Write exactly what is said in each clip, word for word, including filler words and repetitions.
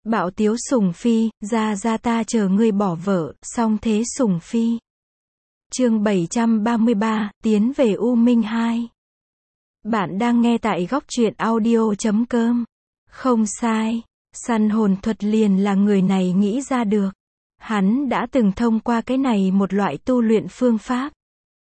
Bạo tiếu sủng phi, ra ra ta chờ ngươi bỏ vợ, song thế sủng phi. Chương bảy trăm ba mươi ba, tiến về U Minh hai. Bạn đang nghe tại góc truyện audio chấm com. Không sai, săn hồn thuật liền là người này nghĩ ra được. Hắn đã từng thông qua cái này một loại tu luyện phương pháp.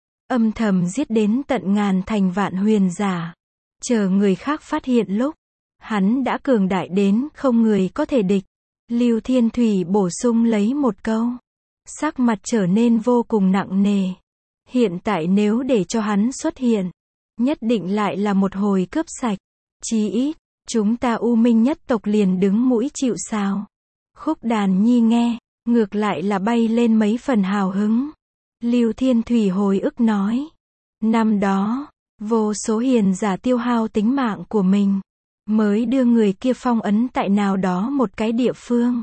Âm thầm giết đến tận ngàn thành vạn huyền giả. Chờ người khác phát hiện lúc, hắn đã cường đại đến không người có thể địch. Lưu Thiên Thủy bổ sung lấy một câu. Sắc mặt trở nên vô cùng nặng nề. Hiện tại nếu để cho hắn xuất hiện, nhất định lại là một hồi cướp sạch. Chí ít, chúng ta U Minh nhất tộc liền đứng mũi chịu sào. Khúc Đàn Nhi nghe, ngược lại là bay lên mấy phần hào hứng. Lưu Thiên Thủy hồi ức nói. Năm đó, vô số hiền giả tiêu hao tính mạng của mình, mới đưa người kia phong ấn tại nào đó một cái địa phương.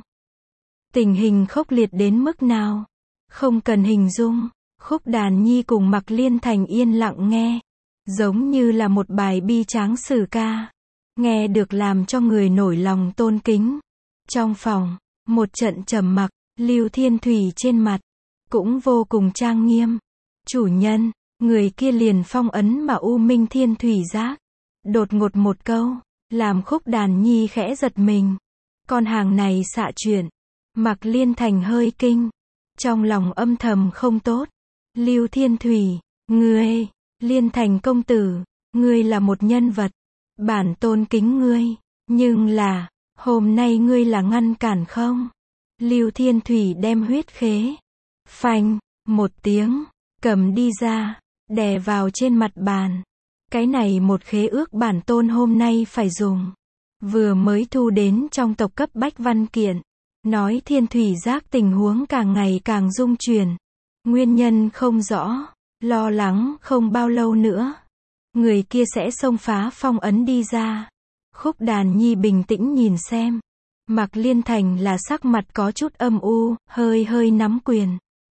Tình hình khốc liệt đến mức nào? Không cần hình dung. Khúc Đàn Nhi cùng Mạc Liên Thành yên lặng nghe. Giống như là một bài bi tráng sử ca. Nghe được làm cho người nổi lòng tôn kính. Trong phòng, một trận trầm mặc, Lưu Thiên Thủy trên mặt cũng vô cùng trang nghiêm. Chủ nhân, người kia liền phong ấn mà U Minh Thiên Thủy Giác. Đột ngột một câu, làm Khúc Đàn Nhi khẽ giật mình. Con hàng này xạ chuyện. Mạc Liên Thành hơi kinh. Trong lòng âm thầm không tốt. Lưu Thiên Thủy, ngươi, Liên Thành công tử, ngươi là một nhân vật. Bản tôn kính ngươi. Nhưng là, hôm nay ngươi là ngăn cản không? Lưu Thiên Thủy đem huyết khế. Phanh, một tiếng, cầm đi ra, đè vào trên mặt bàn. Cái này một khế ước bản tôn hôm nay phải dùng. Vừa mới thu đến trong tộc cấp bách văn kiện. Nói Thiên Thủy Giác tình huống càng ngày càng rung chuyển. Nguyên nhân không rõ, lo lắng không bao lâu nữa. Người kia sẽ xông phá phong ấn đi ra. Khúc Đàn Nhi bình tĩnh nhìn xem. Mạc Liên Thành là sắc mặt có chút âm u, hơi hơi nắm quyền.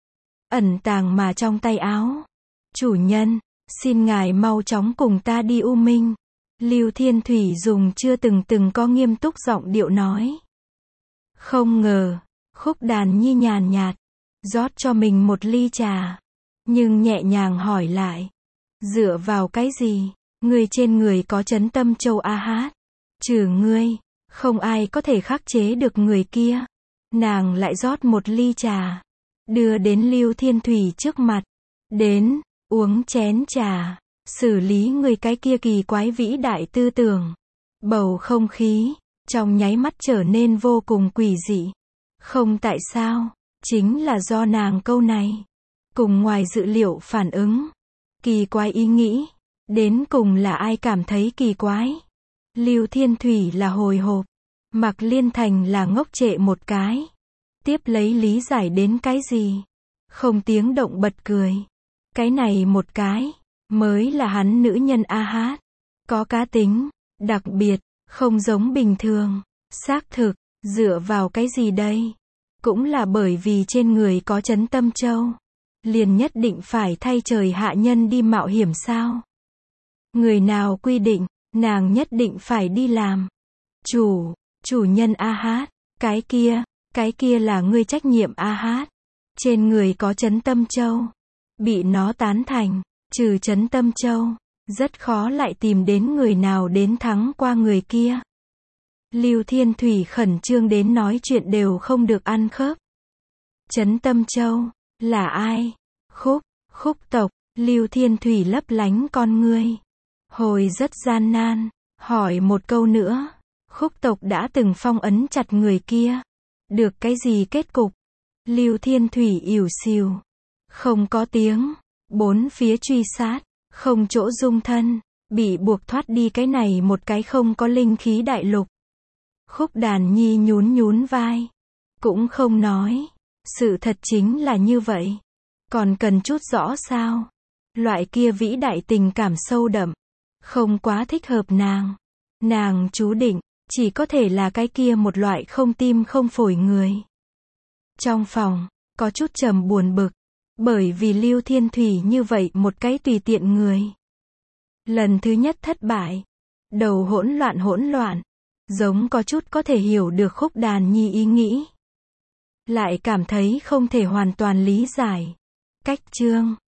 Ẩn tàng mà trong tay áo. Chủ nhân, xin ngài mau chóng cùng ta đi U Minh. Lưu Thiên Thủy dùng chưa từng từng có nghiêm túc giọng điệu nói. Không ngờ, Khúc Đàn Nhi nhàn nhạt, rót cho mình một ly trà. Nhưng nhẹ nhàng hỏi lại. Dựa vào cái gì? Ngươi trên người có Chấn Tâm Châu A Hát. Trừ ngươi, không ai có thể khắc chế được người kia. Nàng lại rót một ly trà. Đưa đến Lưu Thiên Thủy trước mặt. Đến, uống chén trà. Xử lý người cái kia kỳ quái vĩ đại tư tưởng. Bầu không khí, trong nháy mắt trở nên vô cùng quỷ dị. Không tại sao, chính là do nàng câu này. Cùng ngoài dự liệu phản ứng. Kỳ quái ý nghĩ. Đến cùng là ai cảm thấy kỳ quái? Lưu Thiên Thủy là hồi hộp. Mạc Liên Thành là ngốc trệ một cái. Tiếp lấy lý giải đến cái gì? Không tiếng động bật cười. Cái này một cái, mới là hắn nữ nhân A Hát. Có cá tính, đặc biệt, không giống bình thường. Xác thực, dựa vào cái gì đây? Cũng là bởi vì trên người có Chấn Tâm Châu. Liền nhất định phải thay trời hạ nhân đi mạo hiểm sao? Người nào quy định, nàng nhất định phải đi làm? Chủ, chủ nhân A Hát, cái kia, cái kia là ngươi trách nhiệm A Hát. Trên người có Chấn Tâm Châu. Bị nó tán thành, trừ Chấn Tâm Châu, rất khó lại tìm đến người nào đến thắng qua người kia. Lưu Thiên Thủy khẩn trương đến nói chuyện đều không được ăn khớp. Chấn Tâm Châu, là ai? Khúc, khúc tộc, Lưu Thiên Thủy lấp lánh con ngươi. Hồi rất gian nan, hỏi một câu nữa. Khúc tộc đã từng phong ấn chặt người kia. Được cái gì kết cục? Lưu Thiên Thủy ỉu xìu. Không có tiếng. Bốn phía truy sát. Không chỗ dung thân. Bị buộc thoát đi cái này một cái không có linh khí đại lục. Khúc Đàn Nhi nhún nhún vai. Cũng không nói. Sự thật chính là như vậy. Còn cần chút rõ sao? Loại kia vĩ đại tình cảm sâu đậm. Không quá thích hợp nàng. Nàng chú định, chỉ có thể là cái kia một loại không tim không phổi người. Trong phòng, có chút trầm buồn bực. Bởi vì Lưu Thiên Thủy như vậy một cái tùy tiện người. Lần thứ nhất thất bại. Đầu hỗn loạn hỗn loạn. Giống có chút có thể hiểu được Khúc Đàn Nhi ý nghĩ. Lại cảm thấy không thể hoàn toàn lý giải. Cách chương